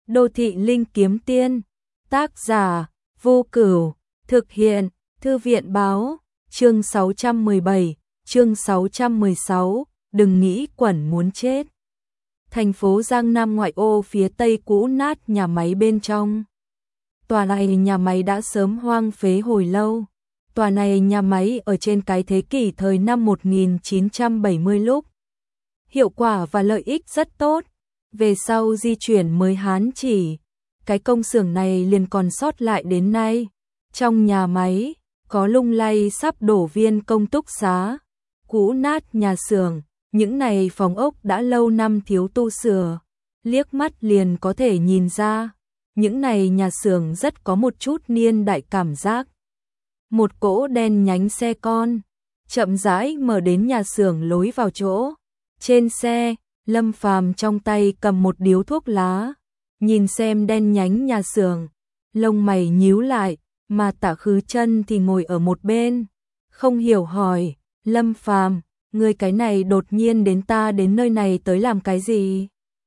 Đô thị linh kiếm tiên, tác giả Vô Cửu, thực hiện Thư viện báo, chương 617, chương 616, đừng nghĩ quẩn muốn chết. Thành phố Giang Nam ngoại ô phía tây cũ nát nhà máy bên trong. Tòa này nhà máy đã sớm hoang phế hồi lâu. Tòa này nhà máy ở trên cái thế kỷ thời năm 1970 lúc. Hiệu quả và lợi ích rất tốt. Về sau di chuyển mới Hán chỉ, cái công xưởng này liền còn sót lại đến nay. Trong nhà máy, có lung lay sắp đổ viên công túc xá, cũ nát nhà xưởng, những này phòng ốc đã lâu năm thiếu tu sửa, liếc mắt liền có thể nhìn ra, những này nhà xưởng rất có một chút niên đại cảm giác. Một cỗ đen nhánh xe con, chậm rãi mở đến nhà xưởng lối vào chỗ. Trên xe, Lâm Phàm trong tay cầm một điếu thuốc lá, nhìn xem đen nhánh nhà xưởng, lông mày nhíu lại, mà Tạ Khứ Chân thì ngồi ở một bên, không hiểu hỏi, Lâm Phàm, ngươi cái này đột nhiên đến nơi này tới làm cái gì?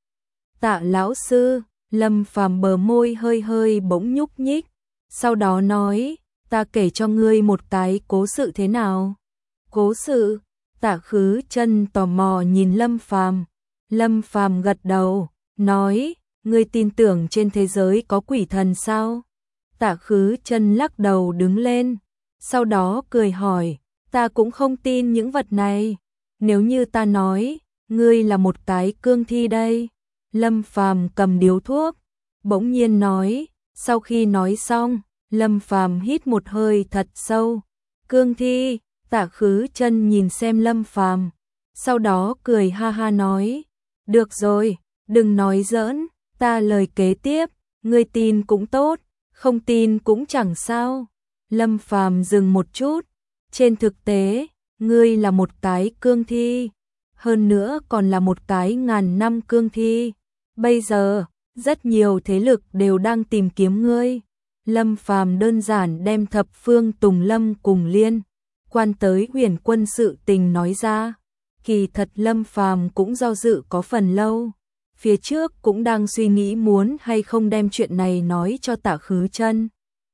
Tạ lão sư, Lâm Phàm bờ môi hơi hơi bỗng nhúc nhích, sau đó nói, ta kể cho ngươi một cái cố sự thế nào? Cố sự? Tạ Khứ Chân tò mò nhìn Lâm Phàm. Lâm Phàm gật đầu, nói, ngươi tin tưởng trên thế giới có quỷ thần sao? Tạ Khứ Chân lắc đầu đứng lên, sau đó cười hỏi, ta cũng không tin những vật này. Nếu như ta nói, ngươi là một cái cương thi đây. Lâm Phàm cầm điếu thuốc, bỗng nhiên nói, sau khi nói xong, Lâm Phàm hít một hơi thật sâu. Cương thi? Tạ Khứ Chân nhìn xem Lâm Phàm, sau đó cười ha ha nói, được rồi, đừng nói giỡn, ta lời kế tiếp, ngươi tin cũng tốt, không tin cũng chẳng sao. Lâm Phàm dừng một chút, trên thực tế, ngươi là một cái cương thi, hơn nữa còn là một cái ngàn năm cương thi. Bây giờ, rất nhiều thế lực đều đang tìm kiếm ngươi. Lâm Phàm đơn giản đem thập phương Tùng Lâm cùng liên quan tới Huyền Quân sự tình nói ra. Kỳ thật Lâm Phàm cũng do dự có phần lâu, phía trước cũng đang suy nghĩ muốn hay không đem chuyện này nói cho Tạ Khứ Chân.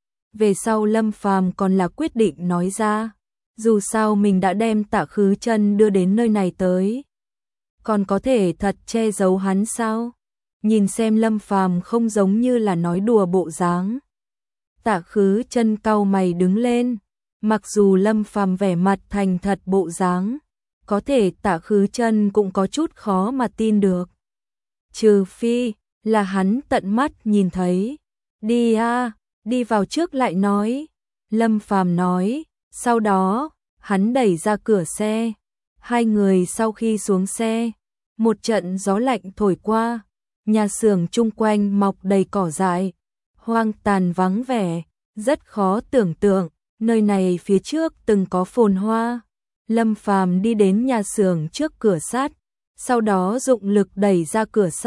Về sau Lâm Phàm còn là quyết định nói ra, dù sao mình đã đem Tạ Khứ Chân đưa đến nơi này tới, còn có thể thật che giấu hắn sao? Nhìn xem Lâm Phàm không giống như là nói đùa bộ dáng. Tạ Khứ Chân cau mày đứng lên, mặc dù Lâm Phàm vẻ mặt thành thật bộ dáng, có thể Tạ Khứ Chân cũng có chút khó mà tin được. Trừ phi là hắn tận mắt nhìn thấy. Đi a, đi vào trước lại nói. Lâm Phàm nói, sau đó, hắn đẩy ra cửa xe. Hai người sau khi xuống xe, một trận gió lạnh thổi qua, nhà xưởng chung quanh mọc đầy cỏ dại, hoang tàn vắng vẻ, rất khó tưởng tượng, nơi này phía trước từng có phồn hoa. Lâm Phàm đi đến nhà xưởng trước cửa sắt, sau đó dụng lực đẩy ra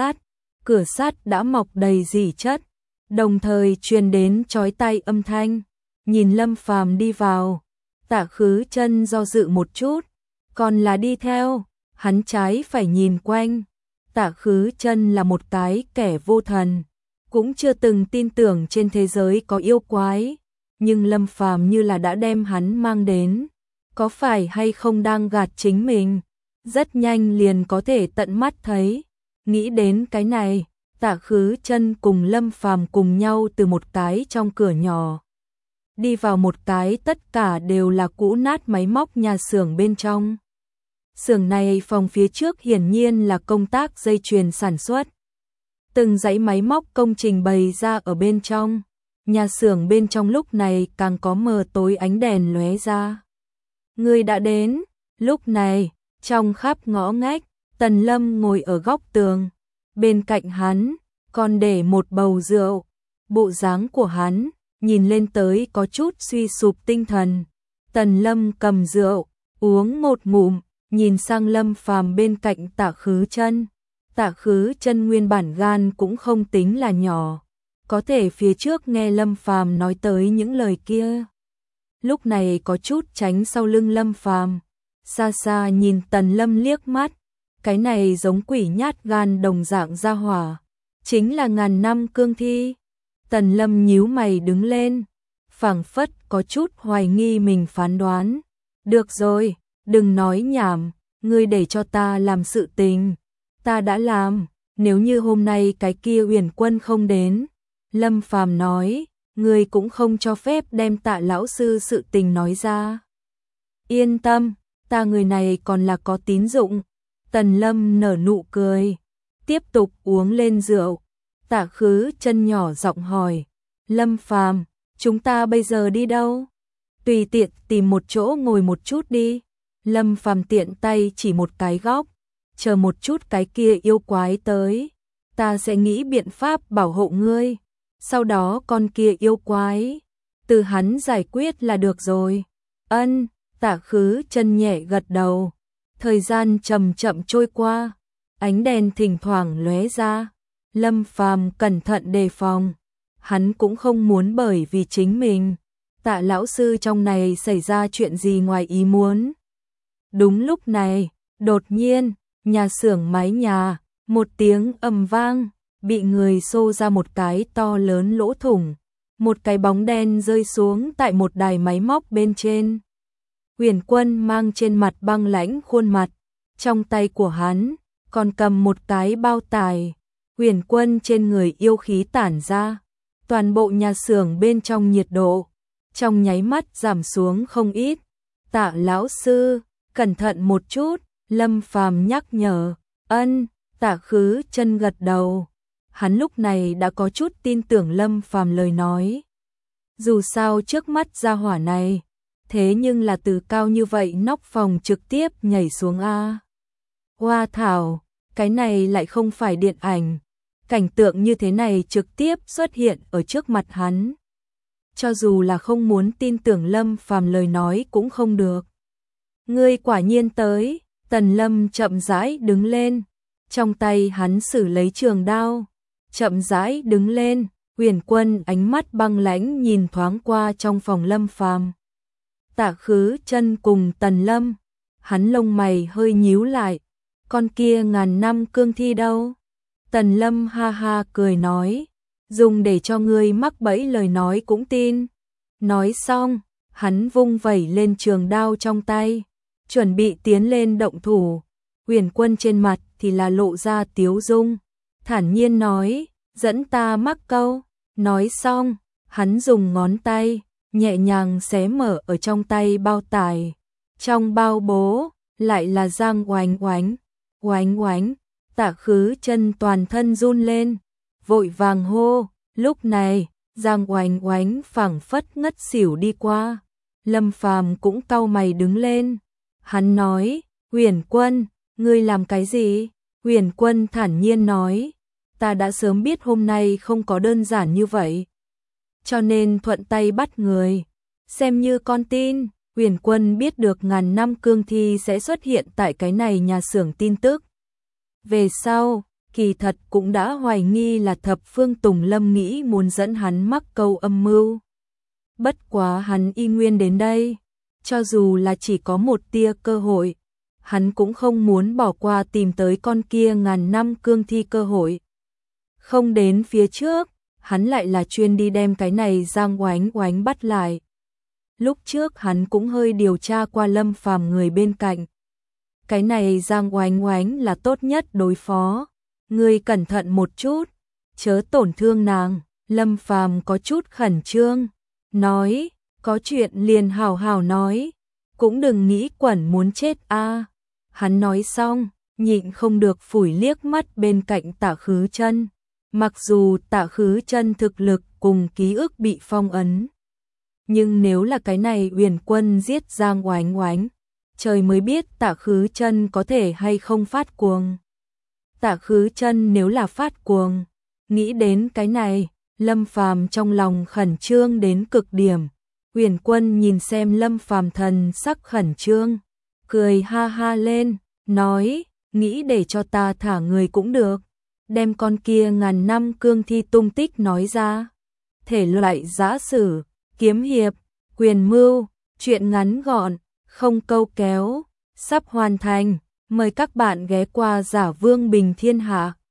cửa sắt đã mọc đầy rỉ chất, đồng thời truyền đến chói tai âm thanh. Nhìn Lâm Phàm đi vào, Tạ Khứ Chân do dự một chút, còn là đi theo, hắn trái phải nhìn quanh. Tạ Khứ Chân là một cái kẻ vô thần, cũng chưa từng tin tưởng trên thế giới có yêu quái, nhưng Lâm Phàm như là đã đem hắn mang đến, có phải hay không đang gạt chính mình? Rất nhanh liền có thể tận mắt thấy. Nghĩ đến cái này, Tạ Khứ Chân cùng Lâm Phàm cùng nhau từ một cái trong cửa nhỏ đi vào một cái tất cả đều là cũ nát máy móc nhà xưởng bên trong. Xưởng này phòng phía trước hiển nhiên là công tác dây chuyền sản xuất. Từng dãy máy móc công trình bày ra ở bên trong. Nhà xưởng bên trong lúc này càng có mờ tối ánh đèn lóe ra. Người đã đến. Lúc này, trong khắp ngõ ngách, Tần Lâm ngồi ở góc tường. Bên cạnh hắn, còn để một bầu rượu. Bộ dáng của hắn, nhìn lên tới có chút suy sụp tinh thần. Tần Lâm cầm rượu, uống một ngụm, nhìn sang Lâm Phàm bên cạnh Tạ Khứ Chân. Tạ Khứ Chân nguyên bản gan cũng không tính là nhỏ, có thể phía trước nghe Lâm Phàm nói tới những lời kia, lúc này có chút tránh sau lưng Lâm Phàm, xa xa nhìn Tần Lâm liếc mắt, cái này giống quỷ nhát gan đồng dạng ra hỏa, Chính là ngàn năm cương thi. Tần Lâm nhíu mày đứng lên, phảng phất có chút hoài nghi mình phán đoán. Được rồi, đừng nói nhảm, ngươi để cho ta làm sự tình. Ta đã làm, nếu như hôm nay cái kia Uyển Quân không đến. Lâm Phàm nói, ngươi cũng không cho phép đem Tạ lão sư sự tình nói ra. Yên tâm, ta người này còn là có tín dụng. Tần Lâm nở nụ cười, tiếp tục uống lên rượu. Tạ Khứ Chân nhỏ giọng hỏi, Lâm Phàm, chúng ta bây giờ đi đâu? Tùy tiện tìm một chỗ ngồi một chút đi. Lâm Phàm tiện tay chỉ một cái góc, chờ một chút cái kia yêu quái tới, ta sẽ nghĩ biện pháp bảo hộ ngươi. Sau đó con kia yêu quái, từ hắn giải quyết là được rồi. Ân, Tạ Khứ Chân nhẹ gật đầu. Thời gian chậm chậm trôi qua, ánh đèn thỉnh thoảng lóe ra. Lâm Phàm cẩn thận đề phòng, hắn cũng không muốn bởi vì chính mình, Tạ lão sư trong này xảy ra chuyện gì ngoài ý muốn. Đúng lúc này, đột nhiên, nhà xưởng mái nhà, một tiếng ầm vang, bị người xô ra một cái to lớn lỗ thủng, một cái bóng đen rơi xuống tại một đài máy móc bên trên. Uyển Quân mang trên mặt băng lãnh khuôn mặt, trong tay của hắn còn cầm một cái bao tải. Uyển Quân trên người yêu khí tản ra, toàn bộ nhà xưởng bên trong nhiệt độ trong nháy mắt giảm xuống không ít. Tạ lão sư, cẩn thận một chút, Lâm Phàm nhắc nhở. Ân, Tạ Khứ Chân gật đầu. Hắn lúc này đã có chút tin tưởng Lâm Phàm lời nói. Dù sao trước mắt gia hỏa này, thế nhưng là từ cao như vậy nóc phòng trực tiếp nhảy xuống a. Hoa thảo, cái này lại không phải điện ảnh. Cảnh tượng như thế này trực tiếp xuất hiện ở trước mặt hắn. Cho dù là không muốn tin tưởng Lâm Phàm lời nói cũng không được. Ngươi quả nhiên tới. Tần Lâm chậm rãi đứng lên, trong tay hắn xử lấy trường đao, chậm rãi đứng lên. Uyển Quân ánh mắt băng lãnh nhìn thoáng qua trong phòng Lâm Phàm. Tạ Khứ Chân cùng Tần Lâm, hắn lông mày hơi nhíu lại. Con kia ngàn năm cương thi đâu? Tần Lâm ha ha cười nói, dùng để cho ngươi mắc bẫy lời nói cũng tin. Nói xong, hắn vung vẩy lên trường đao trong tay, chuẩn bị tiến lên động thủ. Uyển Quân trên mặt thì là lộ ra tiếu dung, thản nhiên nói, dẫn ta mắc câu. Nói xong, hắn dùng ngón tay nhẹ nhàng xé mở ở trong tay bao tải. Trong bao bố lại là Giang Oánh Oánh. Oánh Oánh, Tạ Khứ Chân toàn thân run lên, vội vàng hô. Lúc này, Giang Oánh Oánh phảng phất ngất xỉu đi qua. Lâm Phàm cũng cau mày đứng lên. Hắn nói, Uyển Quân, ngươi làm cái gì? Uyển Quân thản nhiên nói, ta đã sớm biết hôm nay không có đơn giản như vậy, cho nên thuận tay bắt người. Xem như con tin. Uyển Quân biết được ngàn năm cương thi sẽ xuất hiện tại cái này nhà xưởng tin tức. Về sau, kỳ thật cũng đã hoài nghi là Thập Phương Tùng Lâm nghĩ muốn dẫn hắn mắc câu âm mưu. Bất quá hắn y nguyên đến đây, cho dù là chỉ có một tia cơ hội, hắn cũng không muốn bỏ qua tìm tới con kia ngàn năm cương thi cơ hội. Không đến phía trước, hắn lại là chuyên đi đem cái này Giang Oánh Oánh bắt lại. Lúc trước hắn cũng hơi điều tra qua Lâm Phàm người bên cạnh. Cái này Giang Oánh Oánh là tốt nhất đối phó. Ngươi cẩn thận một chút, chớ tổn thương nàng. Lâm Phàm có chút khẩn trương, nói, có chuyện liền hào hào nói, cũng đừng nghĩ quẩn muốn chết a. Hắn nói xong, nhịn không được phủi liếc mắt bên cạnh Tạ Khứ Chân. Mặc dù Tạ Khứ Chân thực lực cùng ký ức bị phong ấn, nhưng nếu là cái này Uyển Quân giết Giang Oánh Oánh, trời mới biết Tạ Khứ Chân có thể hay không phát cuồng. Tạ Khứ Chân nếu là phát cuồng, nghĩ đến cái này, Lâm Phàm trong lòng khẩn trương đến cực điểm. Uyển Quân nhìn xem Lâm Phàm thần sắc khẩn trương, cười ha ha lên, nói, nghĩ để cho ta thả người cũng được, đem con kia ngàn năm cương thi tung tích nói ra. Thể loại giã sử, kiếm hiệp, quyền mưu, truyện ngắn gọn, không câu kéo, sắp hoàn thành. Mời các bạn ghé qua Giả Vương Bình Thiên Hạ.